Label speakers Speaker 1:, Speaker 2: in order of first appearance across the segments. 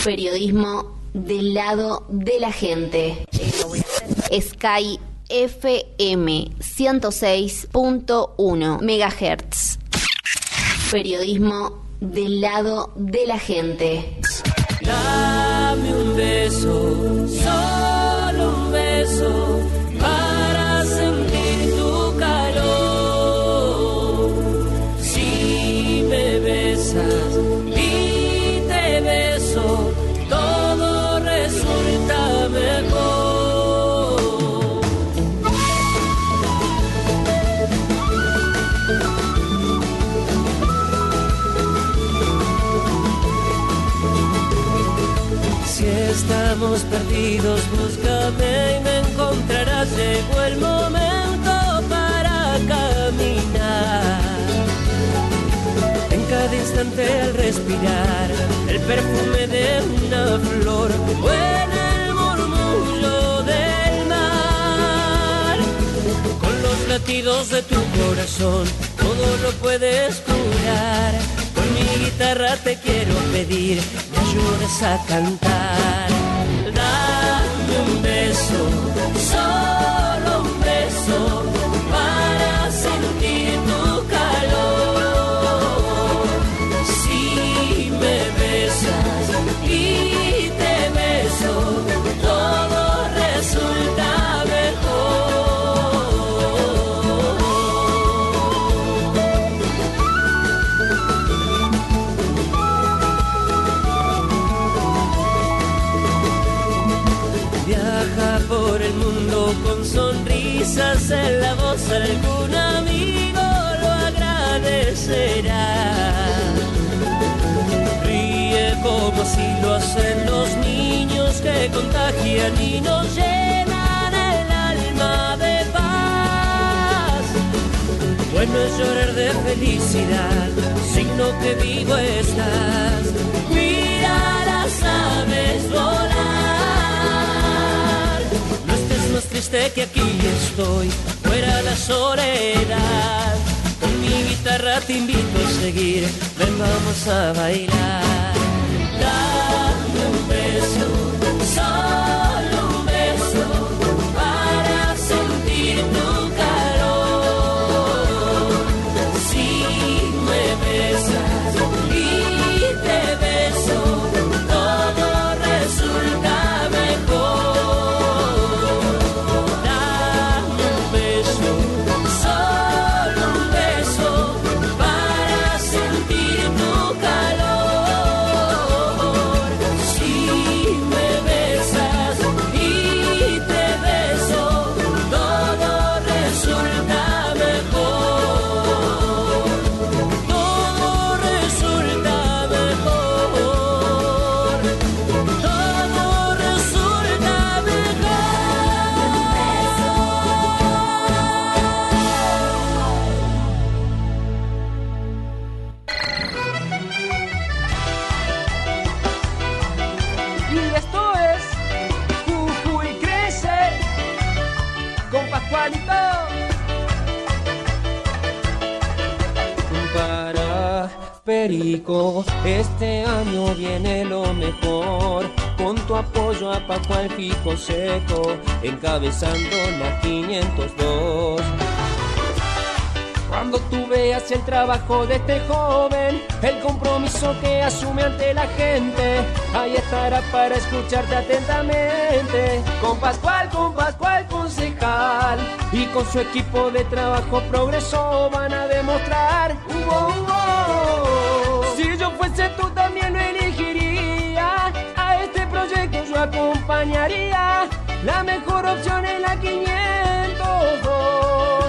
Speaker 1: Periodismo del lado de la gente. Sky FM 106.1 MHz. Periodismo del lado de la gente.
Speaker 2: Dame un beso, solo un beso, para sentir tu calor. Si me besas y te beso, todo resulta mejor. Estamos perdidos, búscame y me encontrarás. Llegó el momento para caminar. En cada instante al respirar el perfume de una flor o en el murmullo del mar. Con los latidos de tu corazón todo lo puedes curar. Con mi guitarra te quiero pedir, me ayudes a cantar. Dame un beso, solo un beso, para sentir tu calor. Si me besas y te beso, todo resulta mejor. Por el mundo con sonrisas en la voz, algún amigo lo agradecerá. Ríe como si lo hacen los niños que contagian y nos llenan el alma de paz. Bueno es llorar de felicidad, signo que vivo estás. Mira las aves volar. Más triste que aquí estoy, fuera la soledad. Con mi guitarra te invito a seguir, ven vamos a bailar. Dame un beso, solo un beso, para sentir tu calor. Si me besas y te beso, todo resulta mejor.
Speaker 3: Perico, este año viene lo mejor, con tu apoyo a Pascual Fijo Seco, encabezando la 502. Cuando tú veas el trabajo de este joven, el compromiso que asume ante la gente, ahí estará para escucharte atentamente. Con Pascual concejal, y con su equipo de trabajo progreso van a demostrar. Si yo fuese tú también lo elegiría, a este proyecto yo acompañaría, la mejor opción es la 502.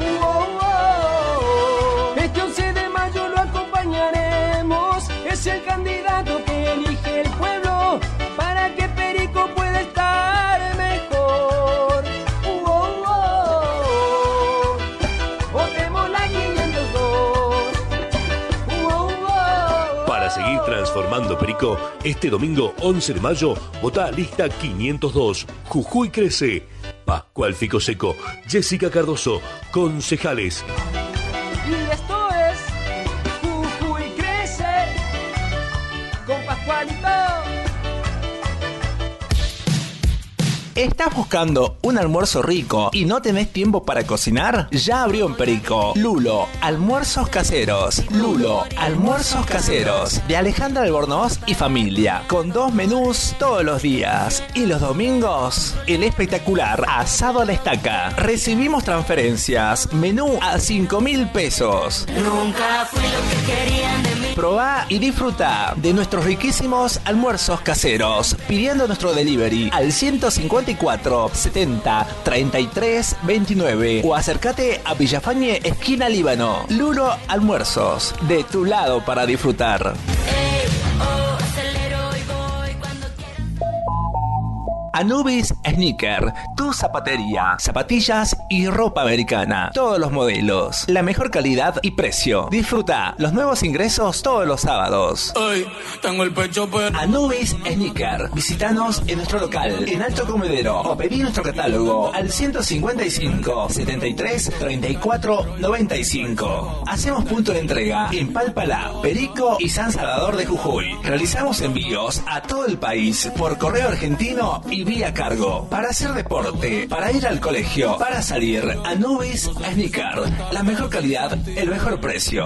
Speaker 3: Este 11 de mayo lo acompañaremos, es el candidato que elige el pueblo, para que Perico pueda estar mejor. Votemos la 502.
Speaker 4: Para seguir transformando Perico, este domingo 11 de mayo, vota lista 502. Jujuy crece. Pascual Fico Seco, Jessica Cardoso, concejales.
Speaker 3: Y esto es Jujuy crece con Pascualito.
Speaker 5: ¿Estás buscando un almuerzo rico y no tenés tiempo para cocinar? Ya abrió en Perico Lulo Almuerzos Caseros. Lulo Almuerzos Caseros de Alejandra Albornoz y familia, con 2 menús todos los días. Y los domingos, el espectacular asado a la estaca. Recibimos transferencias. Menú a 5.000 pesos.
Speaker 2: Nunca fui lo que querían de mí.
Speaker 5: Probá y disfruta de nuestros riquísimos almuerzos caseros pidiendo nuestro delivery al 154 70 33 29 o acércate a Villafañe, esquina Líbano. Lulo Almuerzos, de tu lado para disfrutar. Anubis Sneaker, tu zapatería, zapatillas y ropa americana, todos los modelos, la mejor calidad y precio. Disfruta los nuevos ingresos todos los sábados.
Speaker 6: Ay, tengo el pecho pero...
Speaker 5: Anubis Sneaker, visítanos en nuestro local en Alto Comedero o pedí nuestro catálogo al 155 73 34 95. Hacemos punto de entrega en Palpalá, Perico y San Salvador de Jujuy. Realizamos envíos a todo el país por correo argentino y vía cargo. Para hacer deporte, para ir al colegio, para salir. Anubis Sneaker, la mejor calidad, el mejor precio.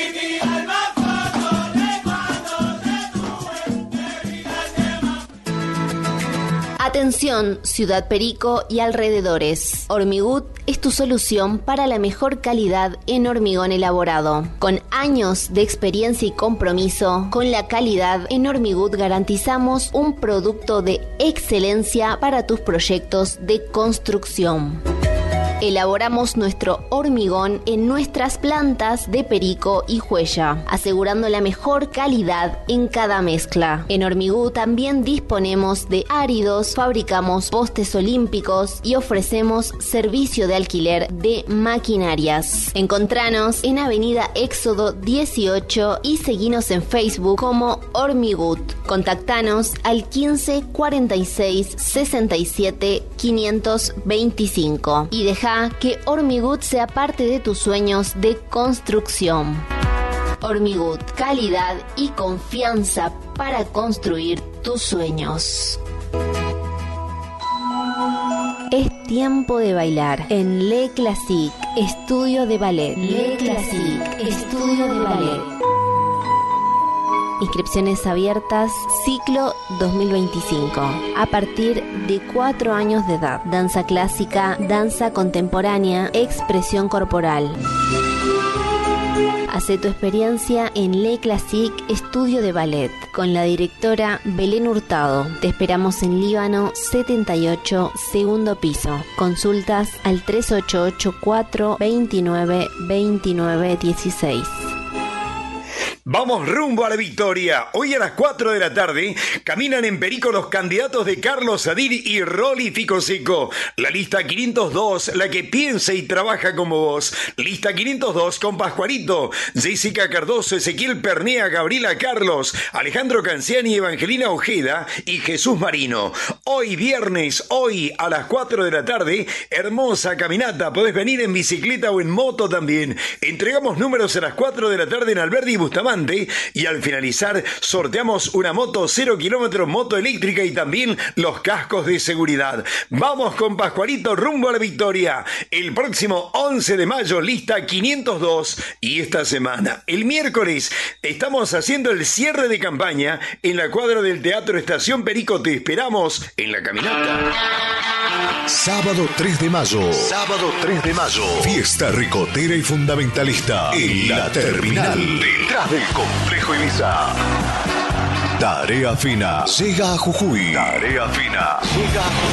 Speaker 1: Atención, Ciudad Perico y alrededores. Hormigut es tu solución para la mejor calidad en hormigón elaborado. Con años de experiencia y compromiso con la calidad, en Hormigut garantizamos un producto de excelencia para tus proyectos de construcción. Elaboramos nuestro hormigón en nuestras plantas de Perico y Huella, asegurando la mejor calidad en cada mezcla. En Hormigut también disponemos de áridos, fabricamos postes olímpicos y ofrecemos servicio de alquiler de maquinarias. Encontranos en Avenida Éxodo 18 y seguinos en Facebook como Hormigut. Contactanos al 15 46 67 525 y deja que Hormigut sea parte de tus sueños de construcción. Hormigut, calidad y confianza para construir tus sueños. Es tiempo de bailar en Le Classique, estudio de ballet. Le Classique, estudio de ballet. Inscripciones abiertas, ciclo 2025. A partir de 4 años de edad. Danza clásica, danza contemporánea, expresión corporal. Hacé tu experiencia en Le Classique Estudio de Ballet con la directora Belén Hurtado. Te esperamos en Líbano 78, segundo piso. Consultas al 3884 29 29 16.
Speaker 7: Vamos rumbo a la victoria. Hoy a las 4 de la tarde caminan en Perico los candidatos de Carlos Sadir y Rolly Ficoseco. La lista 502, la que piensa y trabaja como vos. Lista 502 con Pascualito, Jessica Cardoso, Ezequiel Pernea, Gabriela Carlos, Alejandro Canciani, Evangelina Ojeda y Jesús Marino. Hoy viernes, hoy a las 4 de la tarde, hermosa caminata. Podés venir en bicicleta o en moto también. Entregamos números a las 4 de la tarde en Alberdi y Bustamante. Y al finalizar sorteamos una moto 0 kilómetros, moto eléctrica y también los cascos de seguridad. Vamos con Pascualito rumbo a la victoria. El próximo 11 de mayo, lista 502. Y esta semana, el miércoles, estamos haciendo el cierre de campaña en la cuadra del Teatro Estación Perico. Te esperamos en la caminata.
Speaker 4: Sábado 3 de mayo. Sábado 3 de mayo. Fiesta ricotera y fundamentalista en la terminal. Detrás del Complejo Ibiza. Tarea Fina llega a Jujuy. Tarea Fina llega a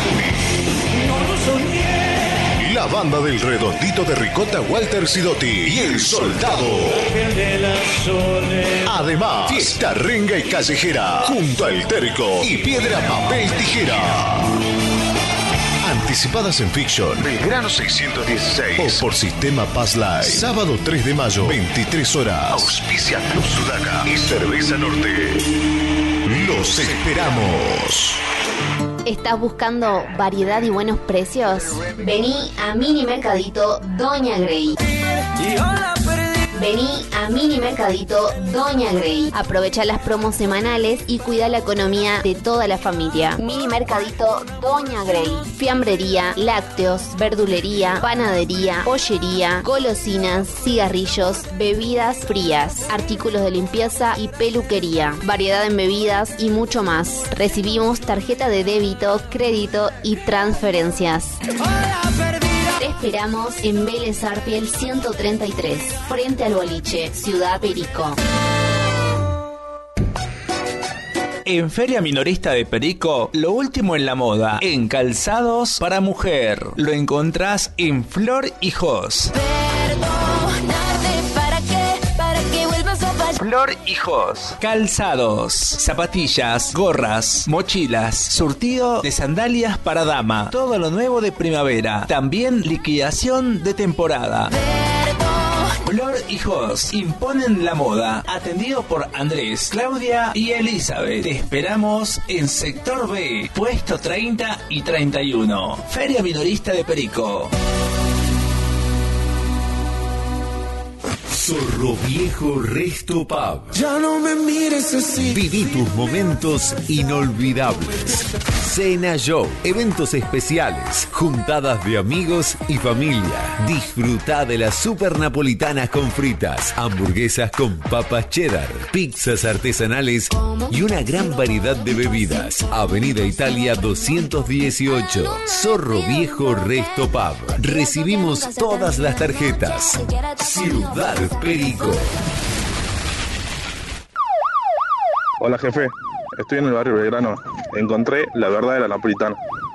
Speaker 4: Jujuy. La banda del Redondito de Ricota, Walter Sidotti y El Soldado. Además, fiesta renga y callejera junto al Terco y Piedra, Papel, Tijera. Anticipadas en Fiction, Belgrano 616 o por Sistema Paz Live. Sábado 3 de mayo, 23 horas. Auspicia Club Sudaca y Cerveza Norte. Los esperamos.
Speaker 1: ¿Estás buscando variedad y buenos precios? Vení a Mini Mercadito Doña Grey. Vení a Mini Mercadito Doña Grey. Aprovecha las promos semanales y cuida la economía de toda la familia. Mini Mercadito Doña Grey. Fiambrería, lácteos, verdulería, panadería, pollería, golosinas, cigarrillos, bebidas frías, artículos de limpieza y peluquería, variedad en bebidas y mucho más. Recibimos tarjeta de débito, crédito y transferencias. Te esperamos en Vélez Arfiel 133, frente al boliche, Ciudad Perico.
Speaker 5: En Feria Minorista de Perico, lo último en la moda, en calzados para mujer. Lo encontrás en Flor y Jos. Flor y Jos. Calzados, zapatillas, gorras, mochilas, surtido de sandalias para dama. Todo lo nuevo de primavera. También liquidación de temporada. Flor y Jos imponen la moda. Atendido por Andrés, Claudia y Elizabeth. Te esperamos en Sector B, puesto 30 y 31. Feria Minorista de Perico.
Speaker 4: Zorro Viejo Resto Pub.
Speaker 8: Ya no me mires así.
Speaker 4: Viví tus momentos inolvidables. Cena Show, eventos especiales, juntadas de amigos y familia. Disfruta de las super napolitanas con fritas, hamburguesas con papas cheddar, pizzas artesanales y una gran variedad de bebidas. Avenida Italia 218. Zorro Viejo Resto Pub. Recibimos todas las tarjetas. Ciudad Perico.
Speaker 9: Hola jefe, estoy en el barrio Belgrano. Encontré la verdad de la napolitana.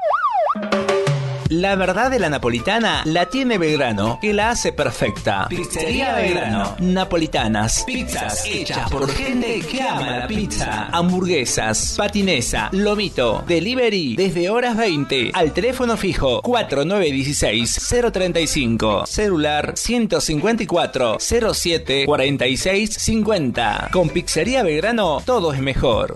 Speaker 5: La verdad de la napolitana la tiene Belgrano, que la hace perfecta. Pizzería Belgrano. Napolitanas. Pizzas hechas por gente que ama la pizza. Hamburguesas, patinesa, lomito. Delivery desde horas 20. Al teléfono fijo 4916-035. Celular 154-07-4650. Con Pizzería Belgrano todo es mejor.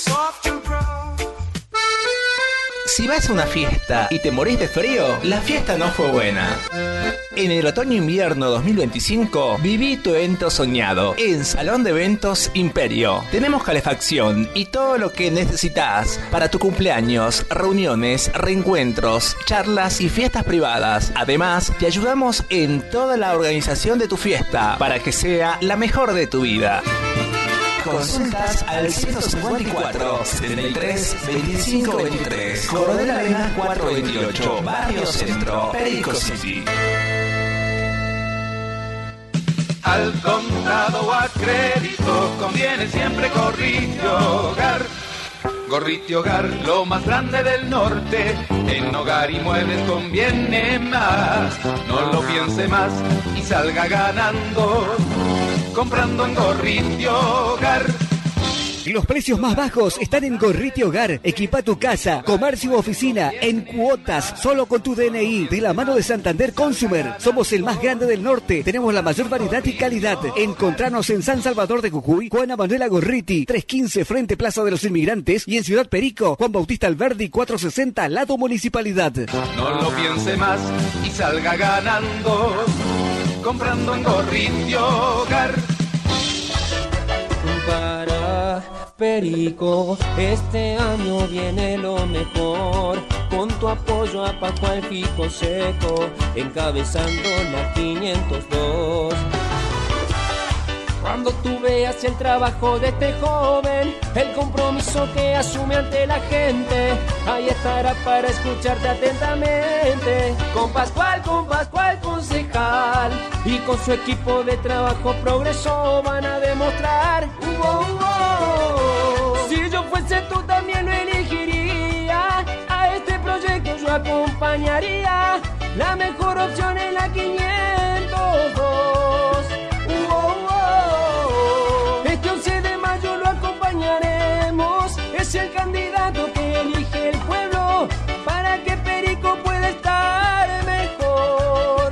Speaker 5: Si vas a una fiesta y te morís de frío, la fiesta no fue buena. En el otoño-invierno 2025, viví tu evento soñado en Salón de Eventos Imperio. Tenemos calefacción y todo lo que necesitas para tu cumpleaños, reuniones, reencuentros, charlas y fiestas privadas. Además, te ayudamos en toda la organización de tu fiesta para que sea la mejor de tu vida. Consultas al 154 73 25 23. Coronel Arenas 428, Barrio Centro, Perico City.
Speaker 10: Al contado o a crédito conviene siempre Gorriti Hogar. Gorriti Hogar, lo más grande del norte. En hogar y muebles conviene más. No lo piense más y salga ganando comprando en Gorriti Hogar.
Speaker 11: Los precios más bajos están en Gorriti Hogar. Equipa tu casa, comercio u oficina en cuotas, solo con tu DNI, de la mano de Santander Consumer. Somos el más grande del norte. Tenemos la mayor variedad y calidad. Encontranos en San Salvador de Jujuy, Juana Manuela Gorriti, 315 frente Plaza de los Inmigrantes, y en Ciudad Perico, Juan Bautista Alberdi, 460, lado Municipalidad.
Speaker 10: No lo piense más y salga ganando comprando en Gorriti Hogar.
Speaker 3: Para Perico, este año viene lo mejor, con tu apoyo a Paco al Fijo Seco, encabezando la 502. Cuando tú veas el trabajo de este joven, el compromiso que asume ante la gente, ahí estará para escucharte atentamente. Con Pascual concejal, y con su equipo de trabajo progreso van a demostrar. Si yo fuese tú también lo elegiría, a este proyecto yo acompañaría. La mejor opción es la 502. Este 11 de mayo lo acompañaremos, es el candidato que elige el pueblo para que Perico pueda estar mejor.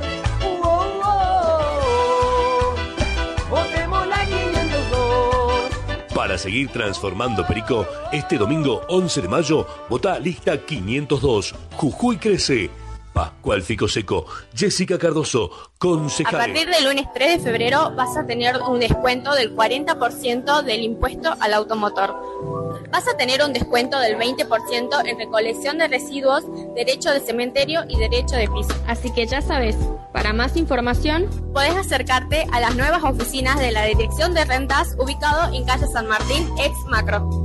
Speaker 3: Votemos la 502.
Speaker 12: Para seguir transformando Perico, este domingo 11 de mayo, vota lista 502. Jujuy crece. Pascual Ficoseco, Jessica Cardoso, concejal.
Speaker 13: A partir del lunes 3 de febrero vas a tener un descuento del 40% del impuesto al automotor. Vas a tener un descuento del 20% en recolección de residuos, derecho de cementerio y derecho de piso. Así que ya sabes, para más información, podés acercarte a las nuevas oficinas de la Dirección de Rentas ubicado en calle San Martín, ex Macro.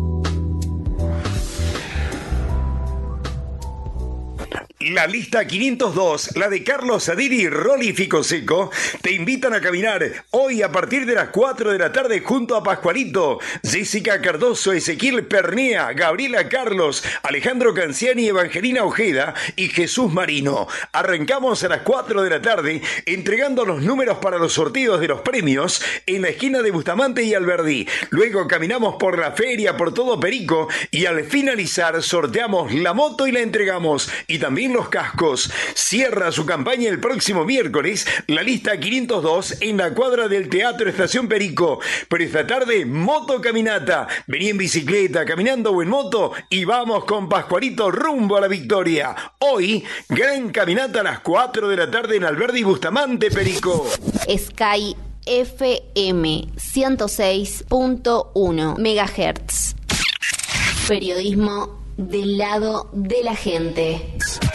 Speaker 7: La lista 502, la de Carlos Sadir y Rolly Ficoseco, te invitan a caminar hoy a partir de las 4 de la tarde junto a Pascualito, Jessica Cardoso, Ezequiel Pernea, Gabriela Carlos, Alejandro Canciani, Evangelina Ojeda y Jesús Marino. Arrancamos a las 4 de la tarde entregando los números para los sorteos de los premios en la esquina de Bustamante y Alberdi. Luego caminamos por la feria, por todo Perico y al finalizar sorteamos la moto y la entregamos. Y también los cascos. Cierra su campaña el próximo miércoles la lista 502 en la cuadra del Teatro Estación Perico. Pero esta tarde, moto caminata. Vení en bicicleta, caminando o en moto y vamos con Pascualito rumbo a la victoria. Hoy, gran caminata a las 4 de la tarde en Alberdi y Bustamante, Perico.
Speaker 1: Sky FM 106.1 MHz. Periodismo del lado de la gente.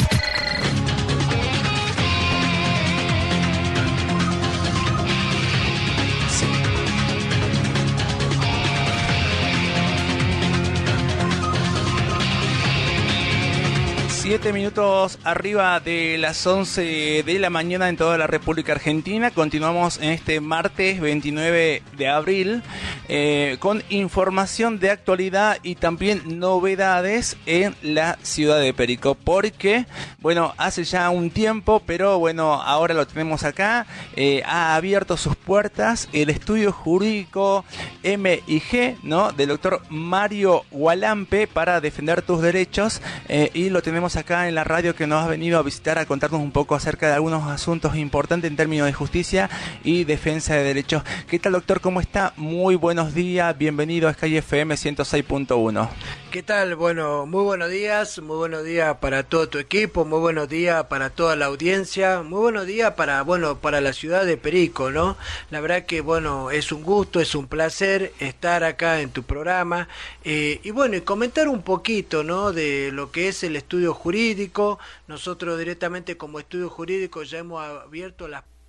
Speaker 14: 7 minutos arriba de las 11 de la mañana en toda la República Argentina. Continuamos en este martes 29 de abril con información de actualidad y también novedades en la ciudad de Perico. Porque, bueno, hace ya un tiempo, pero bueno, ahora lo tenemos acá. Ha abierto sus puertas el estudio jurídico MIG, ¿no? Del doctor Mario Gualampe para defender tus derechos. Y lo tenemos acá en la radio, que nos ha venido a visitar a contarnos un poco acerca de algunos asuntos importantes en términos de justicia y defensa de derechos. ¿Qué tal, doctor? ¿Cómo está? Muy buenos días, bienvenido a Sky FM 106.1.
Speaker 15: ¿Qué tal? Bueno, muy buenos días para todo tu equipo, muy buenos días para toda la audiencia, muy buenos días para la ciudad de Perico, ¿no? La verdad que, bueno, es un gusto, es un placer estar acá en tu programa y comentar un poquito, ¿no?, de lo que es el estudio jurídico. Nosotros directamente como estudio jurídico ya hemos abierto las